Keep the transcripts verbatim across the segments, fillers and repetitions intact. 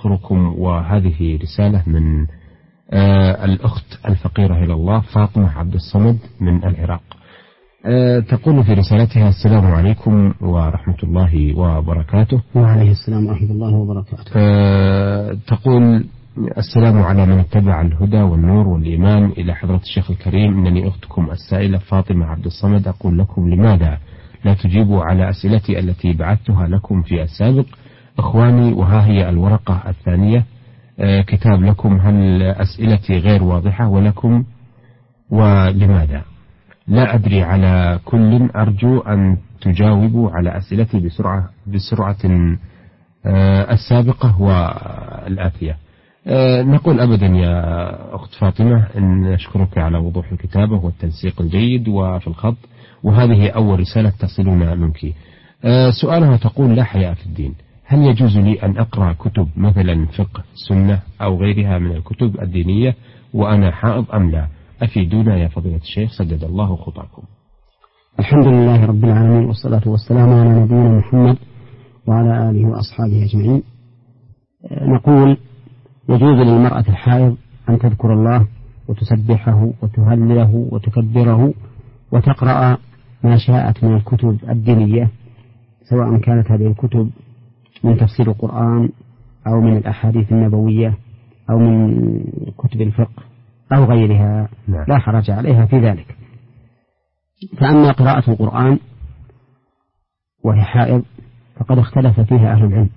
أشكركم. وهذه رسالة من آه الأخت الفقيرة إلى الله فاطمة عبد الصمد من العراق. آه تقول في رسالتها: السلام عليكم ورحمة الله وبركاته. وعليه السلام ورحمة الله وبركاته. آه تقول: السلام على من اتبع الهدى والنور والإيمان. إلى حضرة الشيخ الكريم، إنني أختكم السائلة فاطمة عبد الصمد أقول لكم: لماذا لا تجيبوا على أسئلتي التي بعثتها لكم في السابق؟ إخواني، وها هي الورقة الثانية، آه كتاب لكم. هل أسئلتي غير واضحة ولكم ولماذا؟ لا أدري. على كل أرجو أن تجاوبوا على أسئلتي بسرعة بسرعة آه السابقة والآتية. أه نقول أبدا يا أخت فاطمة أن نشكرك على وضوح الكتابة والتنسيق الجيد وفي الخط، وهذه أول رسالة تصلنا منك. أه سؤالها تقول: لا حياء في الدين، هل يجوز لي أن أقرأ كتب مثلا فقه سنة أو غيرها من الكتب الدينية وأنا حائض أم لا؟ أفيدونا يا فضيلة الشيخ، سدد الله خطاكم. الحمد لله رب العالمين، والصلاة والسلام على نبينا محمد وعلى آله وأصحابه أجمعين. أه نقول: يجوز للمرأة الحائض أن تذكر الله وتسبحه وتهلله وتكبره وتقرأ ما شاءت من الكتب الدينية، سواء كانت هذه الكتب من تفسير القرآن أو من الأحاديث النبوية أو من كتب الفقه أو غيرها، لا حرج عليها في ذلك. فأما قراءة القرآن وهي حائض فقد اختلف فيها أهل العلم،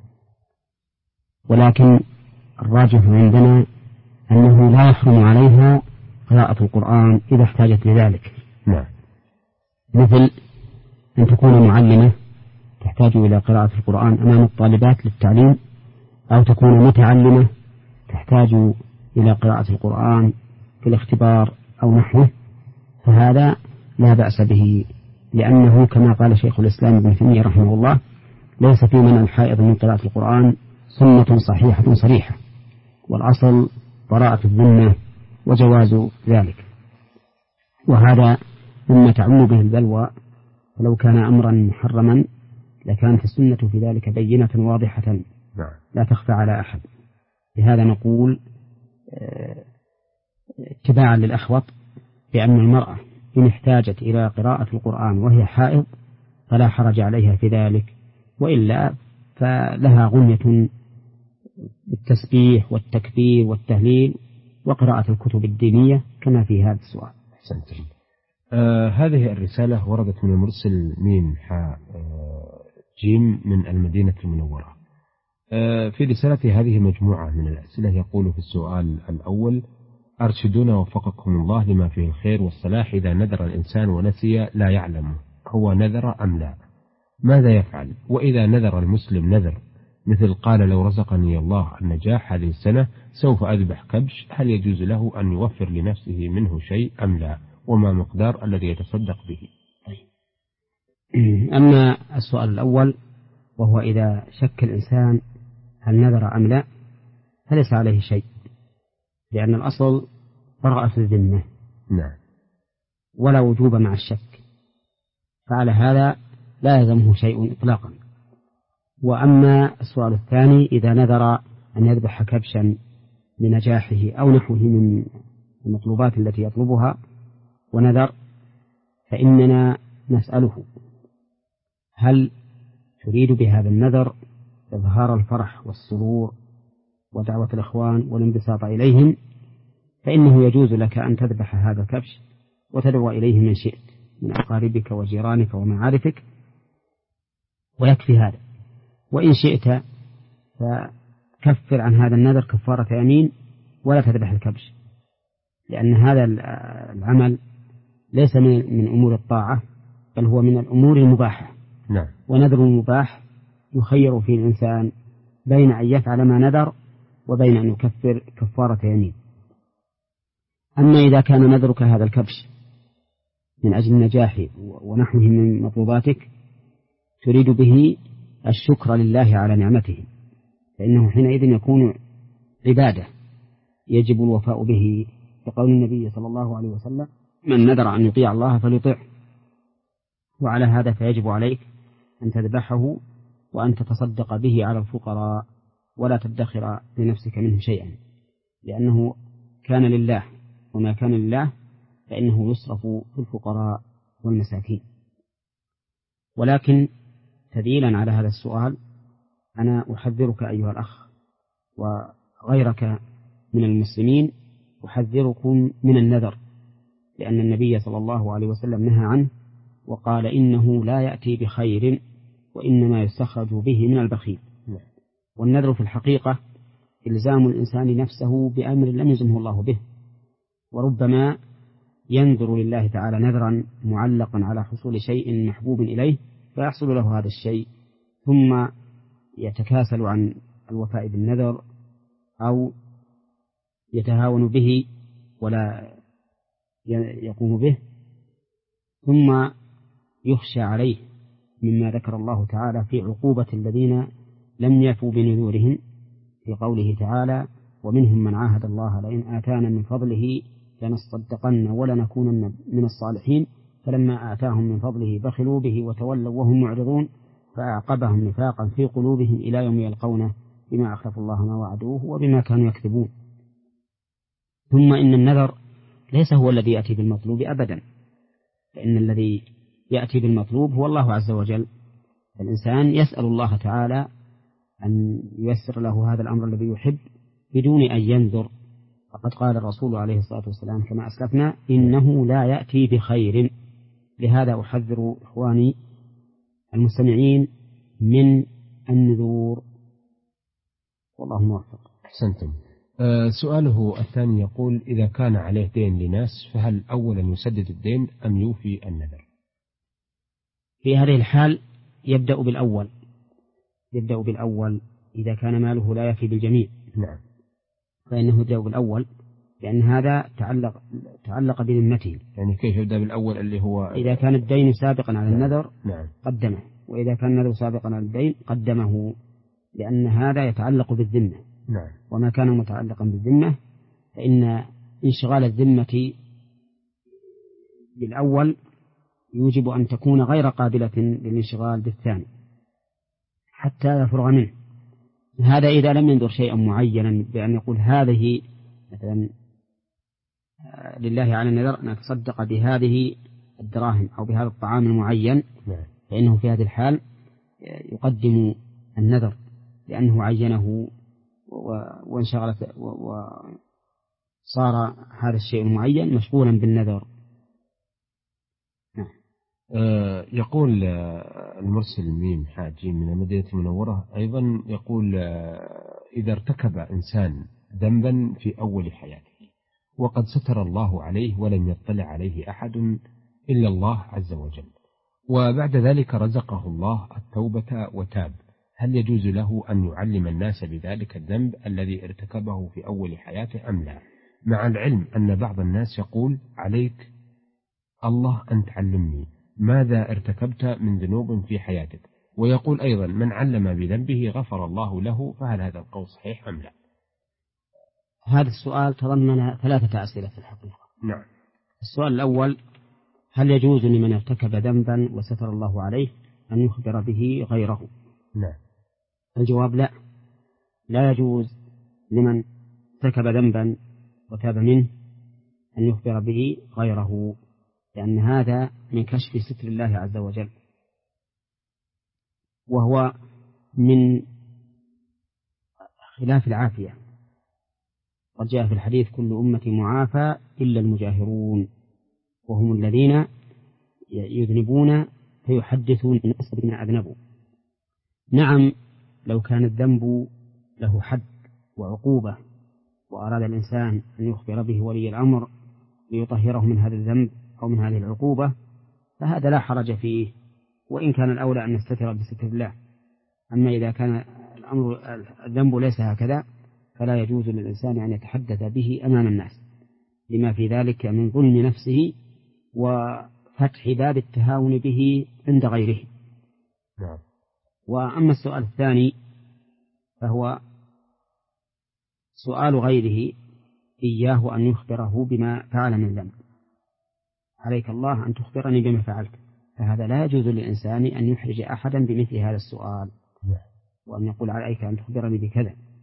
ولكن الراجح عندنا أنه لا يحرم عليها قراءة القرآن إذا احتاجت لذلك. نعم. مثل أن تكون معلمة تحتاج إلى قراءة القرآن أمام الطالبات للتعليم، أو تكون متعلمة تحتاج إلى قراءة القرآن في الاختبار أو نحوه، فهذا لا بأس به، لأنه كما قال شيخ الإسلام ابن تيمية رحمه الله: ليس في منع الحائض من قراءة القرآن سنة صحيحة صريحة، والأصل براءة الذمة وجواز ذلك، وهذا مما تعم به البلوى. فلو كان أمرا محرما لكانت السنة في ذلك بينة واضحة لا تخفى على أحد. لهذا نقول اتباعا للأحوط بأن المرأة إن احتاجت إلى قراءة القرآن وهي حائض فلا حرج عليها في ذلك، وإلا فلها غنية بالتسبيح والتكبير والتهليل وقراءة الكتب الدينية كما في هذا السؤال. أحسنتم. آه هذه الرسالة وردت من المرسل ميم حاء آه جيم من المدينة المنورة. آه في رسالة هذه مجموعة من الأسئلة. يقول في السؤال الأول: أرشدونا وفقكم الله لما فيه الخير والصلاح، إذا نذر الإنسان ونسي لا يعلم هو نذر أم لا، ماذا يفعل؟ وإذا نذر المسلم نذر مثل قال: لو رزقني الله النجاح هذه السنة سوف أذبح كبش، هل يجوز له أن يوفر لنفسه منه شيء أم لا؟ وما مقدار الذي يتصدق به؟ أما السؤال الأول وهو إذا شك الإنسان هل نذر أم لا، فليس عليه شيء، لأن الأصل براءة الذمة. نعم. ولا وجوب مع الشك، فعلى هذا لا يلزمه شيء إطلاقا. وأما السؤال الثاني: إذا نذر أن يذبح كبشا لنجاحه أو نحوه من المطلوبات التي يطلبها ونذر، فإننا نسأله: هل تريد بهذا النذر إظهار الفرح والسرور ودعوة الإخوان والانبساط إليهم؟ فإنه يجوز لك أن تذبح هذا الكبش وتدعو إليه من شئت من أقاربك وجيرانك ومعارفك، ويكفي هذا. وإن شئت فكفر عن هذا النذر كفارة يمين ولا تذبح الكبش، لأن هذا العمل ليس من أمور الطاعة، بل هو من الأمور المباحة. نعم. ونذر المباح يخير فيه الإنسان بين أن يفعل ما نذر وبين أن يكفر كفارة يمين. أما إذا كان نذرك هذا الكبش من أجل النجاح ونحوه من مطلوباتك تريد به الشكر لله على نعمته، فإنه حينئذ يكون عبادة يجب الوفاء به، بقول النبي صلى الله عليه وسلم: من نذر أن يطيع الله فليطيع. وعلى هذا فيجب عليك أن تذبحه وأن تتصدق به على الفقراء ولا تدخر لنفسك منه شيئا، لأنه كان لله، وما كان لله فإنه يصرف في الفقراء والمساكين. ولكن تدليلا على هذا السؤال أنا أحذرك أيها الأخ وغيرك من المسلمين، أحذركم من النذر، لأن النبي صلى الله عليه وسلم نهى عنه وقال إنه لا يأتي بخير وإنما يستخرج به من البخيل. والنذر في الحقيقة إلزام الإنسان نفسه بأمر لم يلزمه الله به، وربما ينذر لله تعالى نذرا معلقا على حصول شيء محبوب إليه فيحصل له هذا الشيء، ثم يتكاسل عن الوفاء بالنذر أو يتهاون به ولا يقوم به، ثم يخشى عليه مما ذكر الله تعالى في عقوبة الذين لم يفوا بنذورهم في قوله تعالى: ومنهم من عاهد الله لئن آتانا من فضله لنصدقن ولنكونن من الصالحين فلما آتاهم من فضله بخلوا به وتولوا وهم معرضون فأعقبهم نفاقا في قلوبهم إلى يوم يلقونه بما أخلفوا الله ما وعدوه وبما كانوا يكذبون. ثم إن النذر ليس هو الذي يأتي بالمطلوب أبدا، فإن الذي يأتي بالمطلوب هو الله عز وجل. الإنسان يسأل الله تعالى أن ييسر له هذا الأمر الذي يحب بدون أن ينذر. فقد قال الرسول عليه الصلاة والسلام كما أسلفنا: إنه لا يأتي بخير. لهذا أحذر إخواني المستمعين من النذور، والله موفق. أحسنتم. أه سؤاله الثاني يقول: إذا كان عليه دين لناس فهل أولا يسدد الدين أم يوفي النذر؟ في هذه الحال يبدأ بالأول يبدأ بالأول إذا كان ماله لا يفي بالجميع. نعم. فإنه يبدأ بالأول، لأن هذا تعلق تعلق بذمته. يعني كيف يبدأ بالأول اللي هو إذا كان الدين سابقا على النذر نعم. قدمه، وإذا كان النذر سابقا على الدين قدمه، لأن هذا يتعلق بالذمة. نعم. وما كان متعلقا بالذمة فإن انشغال الذمة بالأول يوجب أن تكون غير قابلة للانشغال بالثاني حتى يفرغ منه. هذا إذا لم ينذر شيئا معينا بأن يقول هذه مثلا لله على النذر أن أتصدق بهذه الدراهم أو بهذا الطعام المعين، فإنه في هذه الحال يقدم النذر لأنه عينه وانشغلت وصار هذا الشيء المعين مشغولا بالنذر. أه يقول المرسل ميم حاجي من المدينة المنورة أيضا يقول: إذا ارتكب إنسان ذنبا في أول حياته وقد ستر الله عليه ولم يطلع عليه أحد إلا الله عز وجل، وبعد ذلك رزقه الله التوبة وتاب، هل يجوز له أن يعلم الناس بذلك الذنب الذي ارتكبه في أول حياته أم لا؟ مع العلم أن بعض الناس يقول: عليك الله أن تعلمني ماذا ارتكبت من ذنوب في حياتك، ويقول أيضا: من علم بذنبه غفر الله له، فهل هذا القول صحيح أم لا؟ هذا السؤال تضمن ثلاثة أسئلة في الحقيقة. نعم. السؤال الأول: هل يجوز لمن ارتكب ذنبا وستر الله عليه أن يخبر به غيره؟ نعم. الجواب: لا، لا يجوز لمن ارتكب ذنبا وتاب منه أن يخبر به غيره، لأن هذا من كشف ستر الله عز وجل، وهو من خلاف العافية. قد جاء في الحديث: كل أمة معافى إلا المجاهرون، وهم الذين يذنبون فيحدثون الناس بما أذنبوا. نعم، لو كان الذنب له حد وعقوبة وأراد الإنسان أن يخبر به ولي الأمر ليطهره من هذا الذنب أو من هذه العقوبة فهذا لا حرج فيه، وإن كان الأولى أن نستتر بستر الله. أما إذا كان الأمر الذنب ليس هكذا فلا يجوز للإنسان أن يتحدث به أمام الناس، لما في ذلك من ظلم نفسه وفتح باب التهاون به عند غيره. نعم. وأما السؤال الثاني فهو سؤال غيره إياه أن يخبره بما فعل من ذنب: عليك الله أن تخبرني بما فعلت، فهذا لا يجوز للإنسان أن يحرج أحدا بمثل هذا السؤال، وأن يقول: عليك أن تخبرني بكذا،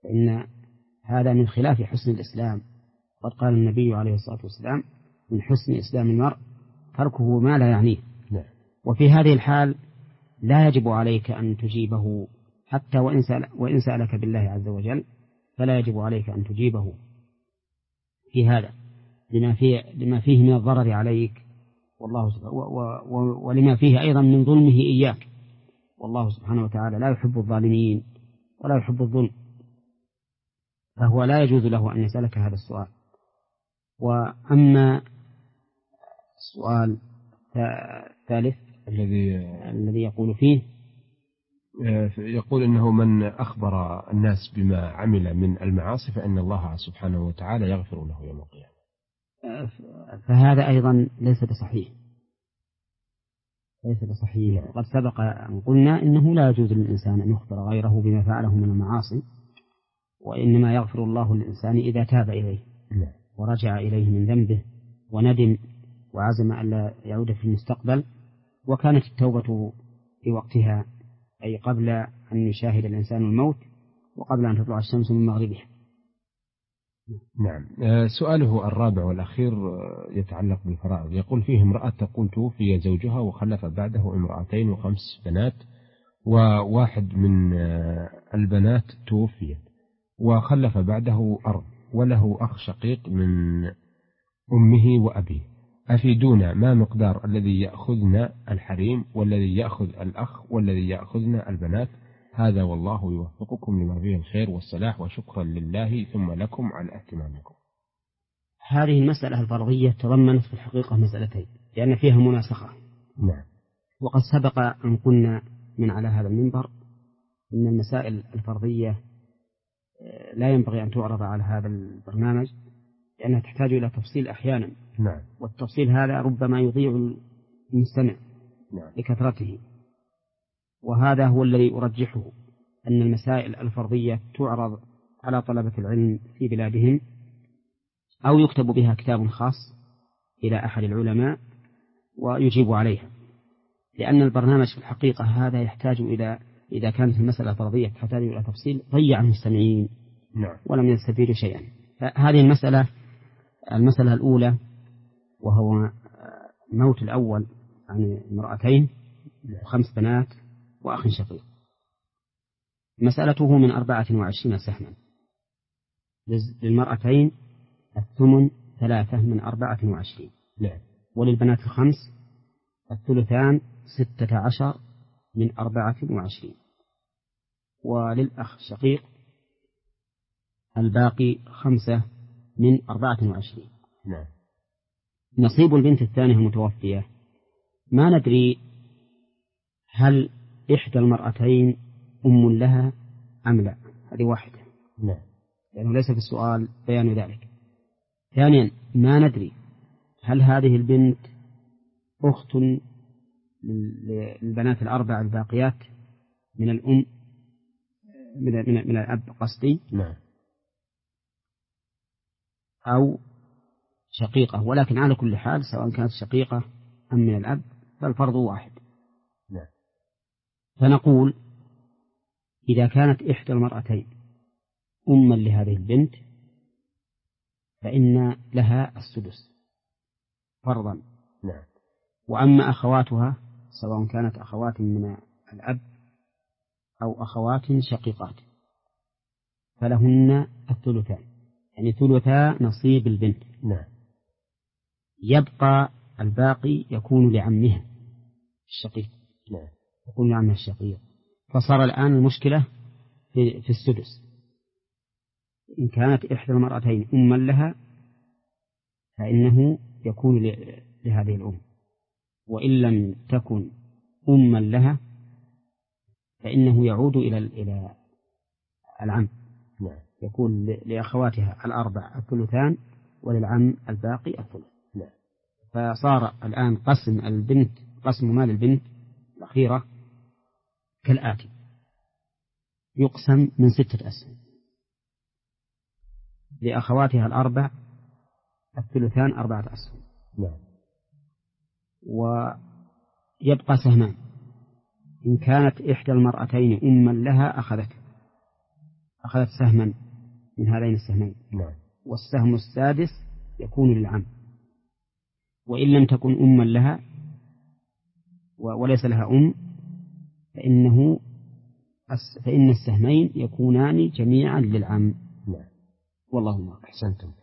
فإن هذا من خلاف حسن الإسلام. قد قال النبي عليه الصلاة والسلام: من حسن إسلام المرء تركه ما لا يعنيه. وفي هذه الحال لا يجب عليك أن تجيبه حتى وإن سأل وإن سألك بالله عز وجل، فلا يجب عليك أن تجيبه في هذا لما فيه, لما فيه من الضرر عليك والله ولما فيه أيضا من ظلمه إياك، والله سبحانه وتعالى لا يحب الظالمين ولا يحب الظلم، فهو لا يجوز له أن يسألك هذا السؤال. وأما السؤال الثالث الذي الذي يقول فيه يقول إنه من أخبر الناس بما عمل من المعاصي فإن الله سبحانه وتعالى يغفر له يوم القيامة، فهذا أيضا ليس بصحيح، ليس بصحيح. قد سبق أن قلنا إنه لا يجوز للإنسان أن يخبر غيره بما فعله من المعاصي، وإنما يغفر الله للإنسان إذا تاب إليه ورجع إليه من ذنبه وندم وعزم ألا يعود في المستقبل، وكانت التوبة في وقتها، أي قبل أن يشاهد الإنسان الموت وقبل أن تطلع الشمس من مغربها. نعم. سؤاله الرابع والأخير يتعلق بالفرائض. يقول فيه امرأة تقول توفي زوجها وخلف بعده امرأتين وخمس بنات، وواحد من البنات توفيت وخلف بعده أرض، وله أخ شقيق من أمه وأبيه، أفيدونا ما مقدار الذي يأخذنا الحريم والذي يأخذ الأخ والذي يأخذنا البنات؟ هذا والله يوفقكم لما فيه الخير والصلاح، وشكرا لله ثم لكم على اهتمامكم. هذه المسألة الفرضية تضمنت في الحقيقة مسألتين، لأن فيها مناسخة. نعم. وقد سبق أن قلنا من على هذا المنبر إن المسائل الفرضية لا ينبغي أن تعرض على هذا البرنامج، لأنها تحتاج إلى تفصيل أحيانا. نعم. والتفصيل هذا ربما يضيع المستمع نعم. لكثرته، وهذا هو الذي أرجحه، أن المسائل الفرضية تعرض على طلبة العلم في بلادهم، أو يكتب بها كتاب خاص إلى أحد العلماء ويجيب عليها، لأن البرنامج في الحقيقة هذا يحتاج إلى، إذا كانت المسألة الفرضية تحتاج إلى تفصيل، ضيع المستمعين نعم. ولم يستفيدوا شيئا. فهذه المسألة المسألة الأولى، وهو موت الأول عن امرأتين وخمس بنات وأخ شقيق، مسألته من أربعة وعشرين سهما. للمرأتين الثمن ثلاثة من أربعة وعشرين، نعم. وللبنات الخمس الثلثان ستة عشر من أربعة وعشرين، وللأخ شقيق الباقي خمسة من أربعة وعشرين. نعم. نصيب البنت الثانية المتوفية ما ندري هل إحدى المرأتين أم لها أم لا، هذه واحدة. نعم. لأنه ليس في السؤال بيان ذلك. ثانيا ما ندري هل هذه البنت أخت للبنات الأربع الباقيات من الأم من, من, من الأب قصدي، نعم. أو شقيقة، ولكن على كل حال سواء كانت شقيقة أم من الأب فالفرض واحد. نعم. فنقول إذا كانت إحدى المرأتين أما لهذه البنت فإن لها السدس فرضا. نعم. وأما أخواتها سواء كانت أخوات من الأب أو أخوات شقيقات فلهن الثلثان، يعني ثلثا نصيب البنت. نعم. يبقى الباقي يكون لعمها الشقيق. نعم. يكون لعمها الشقيق. فصار الآن المشكلة في, في السدس. إن كانت إحدى المرأتين أما لها فإنه يكون لهذه الأم، وإن لم تكن أما لها فإنه يعود إلى إلى العم. نعم. يكون لأخواتها الأربع الثلثان وللعم الباقي الثلث. نعم. فصار الآن قسم البنت قسم مال البنت الأخيرة كالآتي: يقسم من ستة أسهم، لأخواتها الأربع الثلثان أربعة أسهم. نعم. ويبقى سهمان. إن كانت إحدى المرأتين أما لها أخذته، أخذت سهما من هذين السهمين. نعم. والسهم السادس يكون للعم، وإن لم تكن أما لها وليس لها أم فإنه فإن السهمين يكونان جميعا للعم. نعم. والله أعلم. أحسنتم.